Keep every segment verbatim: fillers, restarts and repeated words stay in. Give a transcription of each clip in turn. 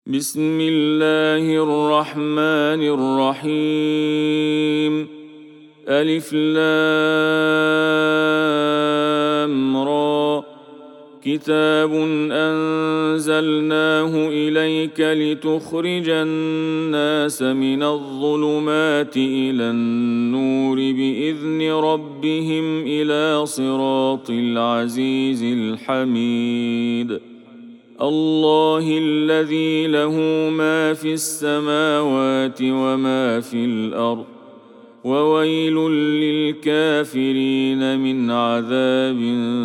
بسم الله الرحمن الرحيم. ألف لام را. كتاب أنزلناه إليك لتخرج الناس من الظلمات إلى النور بإذن ربهم إلى صراط العزيز الحميد. الله الذي له ما في السماوات وما في الأرض، وويل للكافرين من عذاب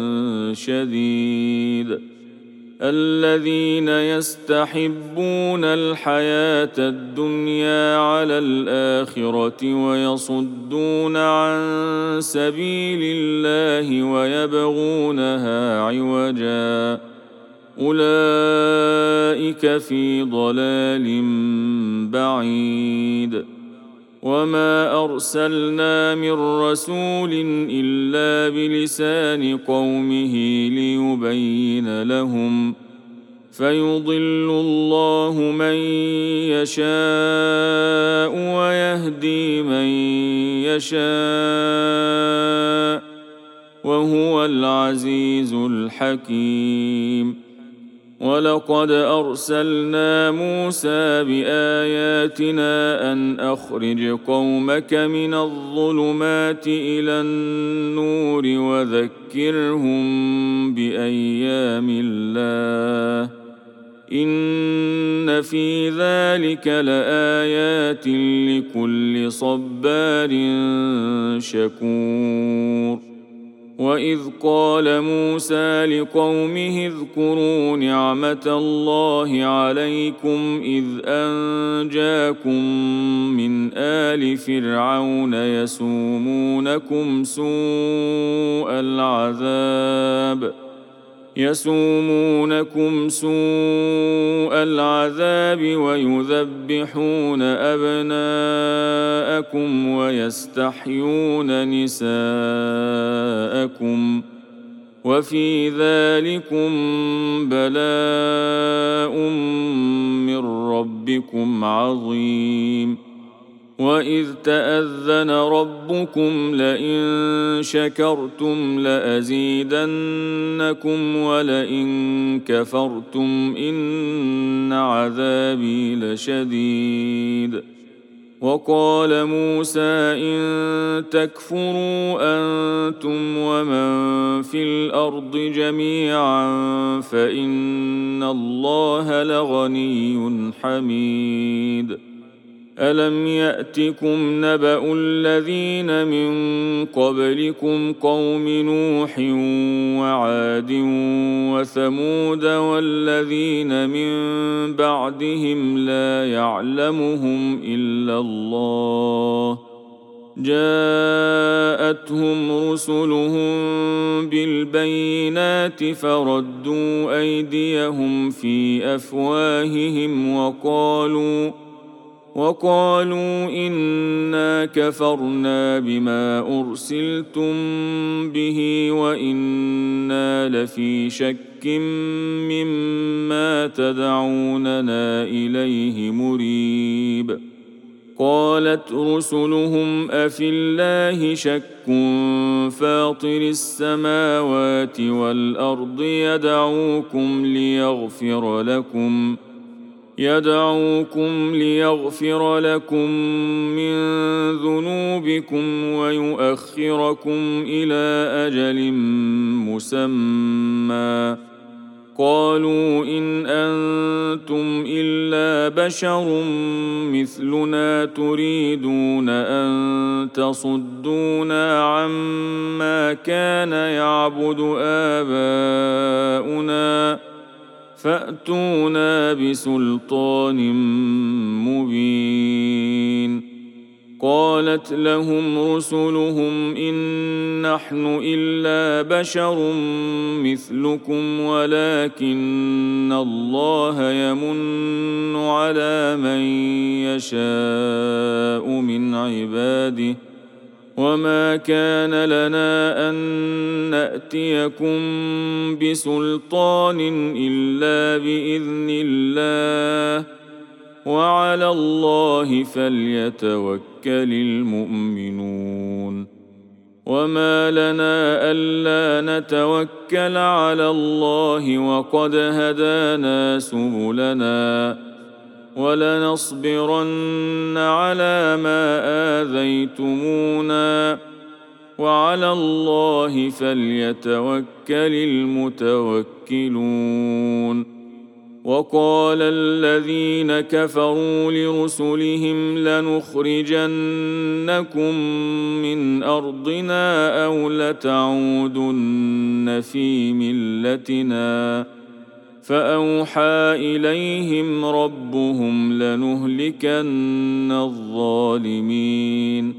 شديد. الذين يستحبون الحياة الدنيا على الآخرة ويصدون عن سبيل الله ويبغونها عوجا، أولئك في ضلال بعيد. وما أرسلنا من رسول إلا بلسان قومه ليبين لهم، فيضل الله من يشاء ويهدي من يشاء، وهو العزيز الحكيم. ولقد أرسلنا موسى بآياتنا أن أخرج قومك من الظلمات إلى النور وذكرهم بأيام الله، إن في ذلك لآيات لكل صبار شكور. وإذ قال موسى لقومه اذكروا نعمة الله عليكم إذ أنجاكم من آل فرعون يسومونكم سوء العذاب يسومونكم سوء العذاب ويذبحون أبناءكم ويستحيون نساءكم، وفي ذلكم بلاء من ربكم عظيم. وإذ تأذن ربكم لئن شكرتم لأزيدنكم ولئن كفرتم إن عذابي لشديد. وقال موسى إن تكفروا أنتم ومن في الأرض جميعا فإن الله لغني حميد. ألم يأتكم نبأ الذين من قبلكم قوم نوح وعاد وثمود والذين من بعدهم لا يعلمهم إلا الله، جاءتهم رسلهم بالبينات فردوا أيديهم في أفواههم وقالوا وقالوا إنا كفرنا بما أرسلتم به وإنا لفي شك مما تدعوننا إليه مريب. قالت رسلهم أفي الله شك فاطر السماوات والأرض يدعوكم ليغفر لكم يدعوكم ليغفر لكم من ذنوبكم ويؤخركم إلى أجل مسمى. قالوا إن أنتم إلا بشر مثلنا تريدون أن تصدونا عما كان يعبد آباؤنا فأتونا بسلطان مبين. قالت لهم رسلهم إن نحن إلا بشر مثلكم ولكن الله يمن على من يشاء من عباده، وما كان لنا أن نأتيكم بسلطان إلا بإذن الله وعلى الله فليتوكل المؤمنون وما لنا ألا نتوكل على الله وقد هدانا سبلنا ولنصبرن على ما آذيتمونا وعلى الله فليتوكل المتوكلون وقال الذين كفروا لرسلهم لنخرجنكم من أرضنا أو لتعودن في ملتنا فأوحى إليهم ربهم لنهلكن الظالمين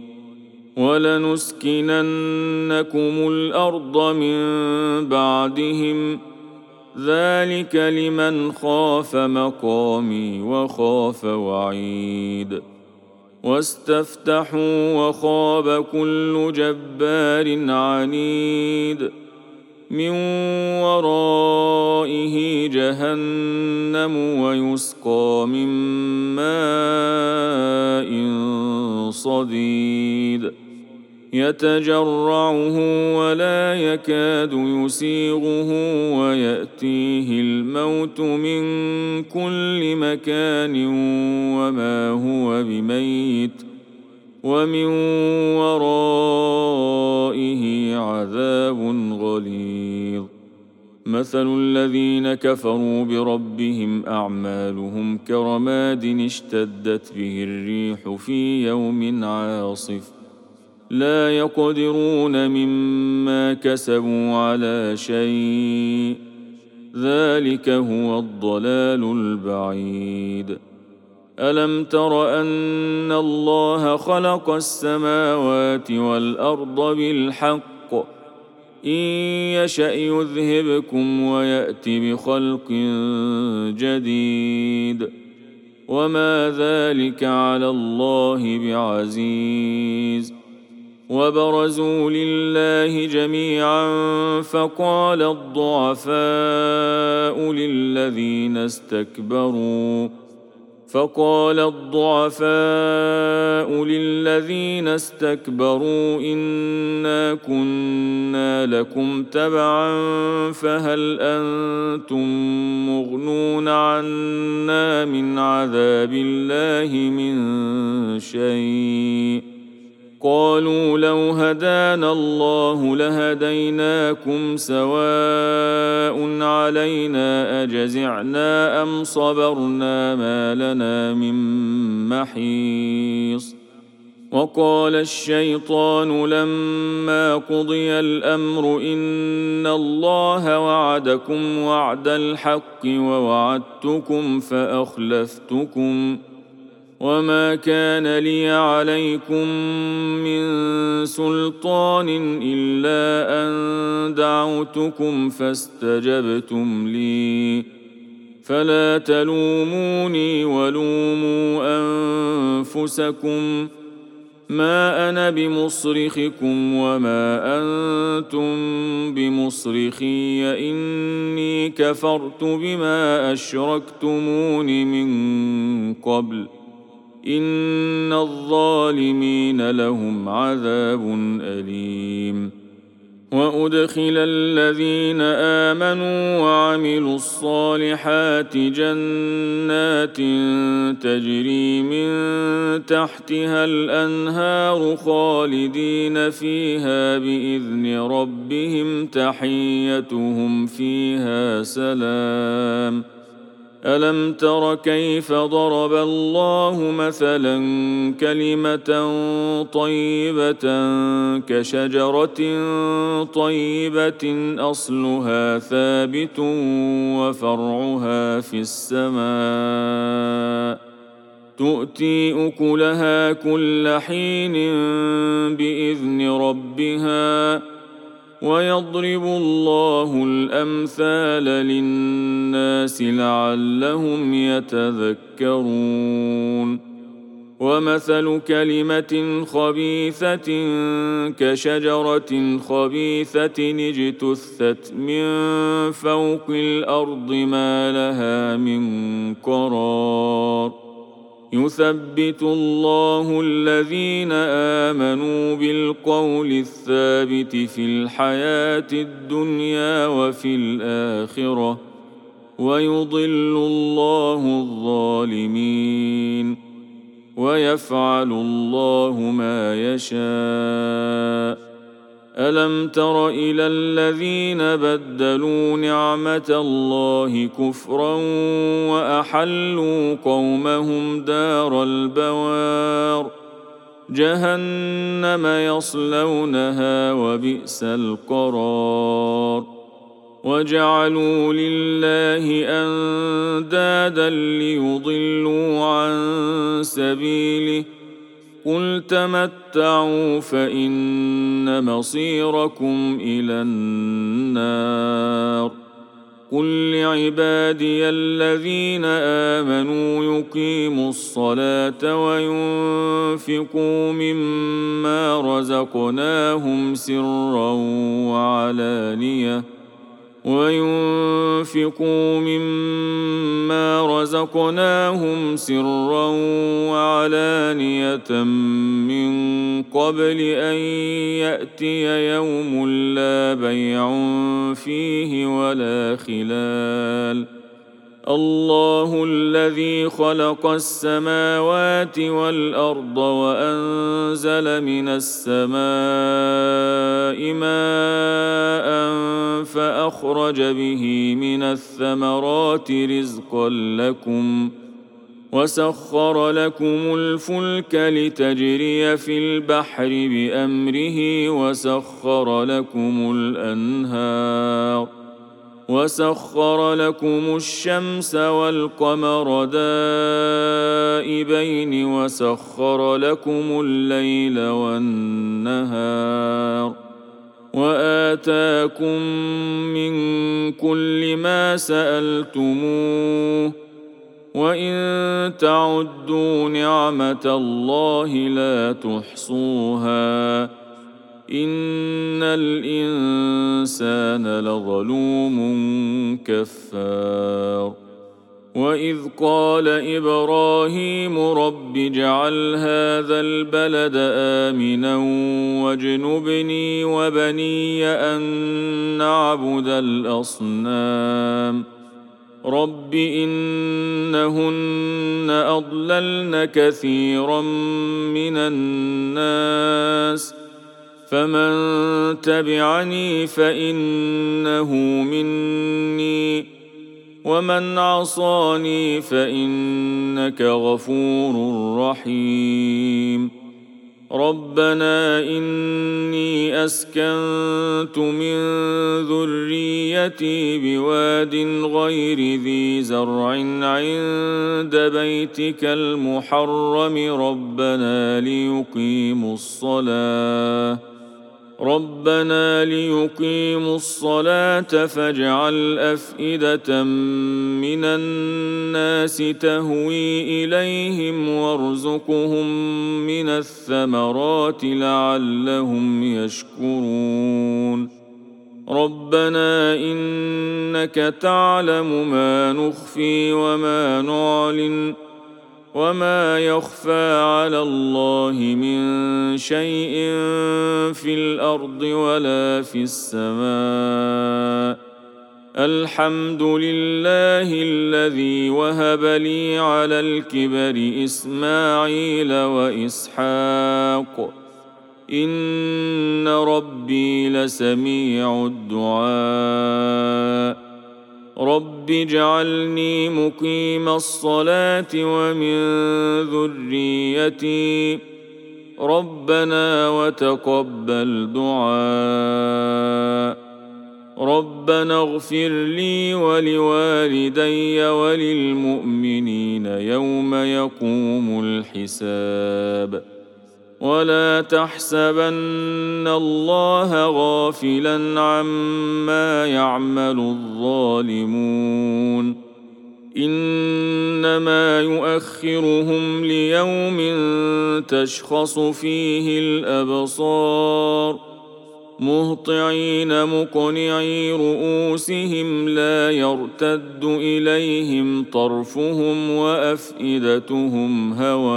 ولنسكننكم الأرض من بعدهم ذلك لمن خاف مقامي وخاف وعيد واستفتحوا وخاب كل جبار عنيد من ورائه جهنم ويسقى من ماء صديد يتجرعه ولا يكاد يسيغه ويأتيه الموت من كل مكان وما هو بميت ومن ورائه عذاب غليظ مثل الذين كفروا بربهم أعمالهم كرماد اشتدت به الريح في يوم عاصف لا يقدرون مما كسبوا على شيء ذلك هو الضلال البعيد ألم تر أن الله خلق السماوات والأرض بالحق إن يشأ يذهبكم ويأت بخلق جديد وما ذلك على الله بعزيز وبرزوا لله جميعا فقال الضعفاء للذين استكبروا فقال الضعفاء للذين استكبروا إنا كنا لكم تبعا فهل أنتم مغنون عنا من عذاب الله من شيء قالوا لو هدانا الله لهديناكم سواء علينا أجزعنا أم صبرنا ما لنا من محيص وقال الشيطان لما قضي الأمر إن الله وعدكم وعد الحق ووعدتكم فأخلفتكم وما كان لي عليكم من سلطان إلا أن دعوتكم فاستجبتم لي فلا تلوموني ولوموا أنفسكم ما أنا بمصرخكم وما أنتم بمصرخي إني كفرت بما أشركتمون من قبل إن الظالمين لهم عذاب أليم وأدخل الذين آمنوا وعملوا الصالحات جنات تجري من تحتها الأنهار خالدين فيها بإذن ربهم تحيتهم فيها سلام ألم تر كيف ضرب الله مثلا كلمة طيبة كشجرة طيبة أصلها ثابت وفرعها في السماء تؤتي أكلها كل حين بإذن ربها ويضرب الله الأمثال للناس لعلهم يتذكرون ومثل كلمة خبيثة كشجرة خبيثة اجتثت من فوق الأرض ما لها من قرار يثبت الله الذين آمنوا بالقول الثابت في الحياة الدنيا وفي الآخرة ويضل الله الظالمين ويفعل الله ما يشاء. ألم تر إلى الذين بدلوا نعمة الله كفرا وأحلوا قومهم دار البوار جهنم يصلونها وبئس القرار وجعلوا لله أندادا ليضلوا عن سبيله قل تمتعوا فإن مصيركم إلى النار قل لعبادي الذين آمنوا يقيموا الصلاة وينفقوا مما رزقناهم سرا وعلانية وينفقوا مما رزقناهم سرا وعلانية من قبل أن يأتي يوم لا بيع فيه ولا خلال الله الذي خلق السماوات والأرض وأنزل من السماء ماء فأخرج به من الثمرات رزقا لكم وسخر لكم الفلك لتجري في البحر بأمره وسخر لكم الأنهار وسخر لكم الشمس والقمر دائبين وسخر لكم الليل والنهار وآتاكم من كل ما سألتموه وإن تعدوا نعمة الله لا تحصوها إن الإنسان لظلوم كفار وإذ قال إبراهيم رب اجعل هذا البلد آمنا واجنبني وبني أن نعبد الأصنام رب إنهن أضللن كثيرا من الناس فمن تبعني فإنه مني ومن عصاني فإنك غفور رحيم ربنا إني أسكنت من ذريتي بواد غير ذي زرع عند بيتك المحرم ربنا ليقيموا الصلاة ربنا ليقيموا الصلاة فاجعل أفئدة من الناس تهوي إليهم وارزقهم من الثمرات لعلهم يشكرون ربنا إنك تعلم ما نخفي وما نعلن وما يخفى على الله من شيء في الأرض ولا في السماء الحمد لله الذي وهب لي على الكبر إسماعيل وإسحاق إن ربي لسميع الدعاء رب اجعلني مقيم الصلاة ومن ذريتي ربنا وتقبل دعاء ربنا اغفر لي ولوالدي وللمؤمنين يوم يقوم الحساب ولا تحسبن الله غافلا عما يعمل الظالمون إنما يؤخرهم ليوم تشخص فيه الأبصار مهطعين مقنعي رؤوسهم لا يرتد إليهم طرفهم وأفئدتهم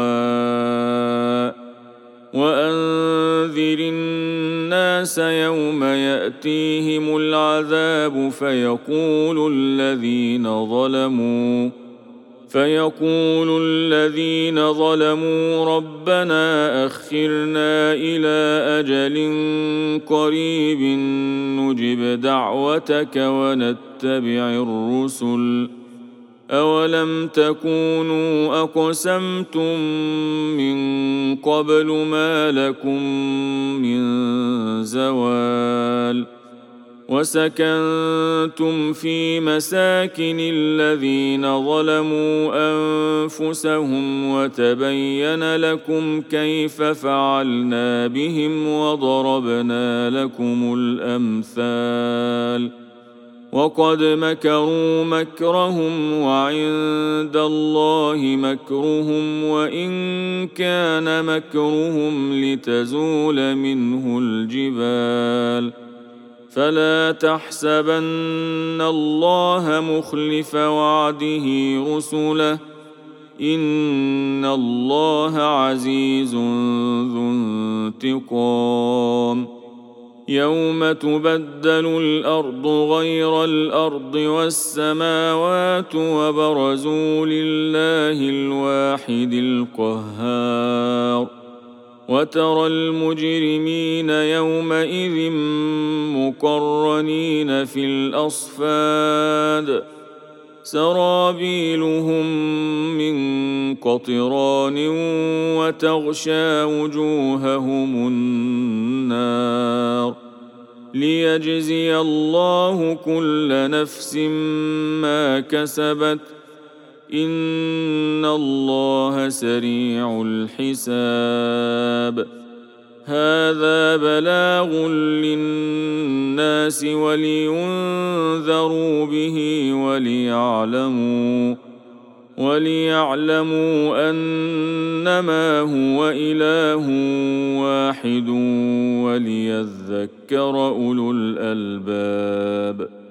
هواء وأنذر الناس يوم يأتيهم العذاب فيقول الذين ظلموا فيقول الذين ظلموا ربنا أخرنا إلى أجل قريب نجب دعوتك ونتبع الرسل أولم تكونوا أقسمتم من قبل ما لكم من زوال وسكنتم في مساكن الذين ظلموا أنفسهم وتبين لكم كيف فعلنا بهم وضربنا لكم الأمثال وقد مكروا مكرهم وعند الله مكرهم وإن كان مكرهم لتزول منه الجبال فلا تحسبن الله مخلف وعده رسله إن الله عزيز ذو انتقام يوم تبدل الأرض غير الأرض والسماوات وبرزوا لله الواحد القهار وترى المجرمين يومئذ مقرنين في الأصفاد سرابيلهم من قطران وتغشى وجوههم النار ليجزي الله كل نفس ما كسبت إن الله سريع الحساب هذا بلاغ للناس ولينذروا به وليعلموا وليعلموا أنما هو إله واحد وليذكر أولو الألباب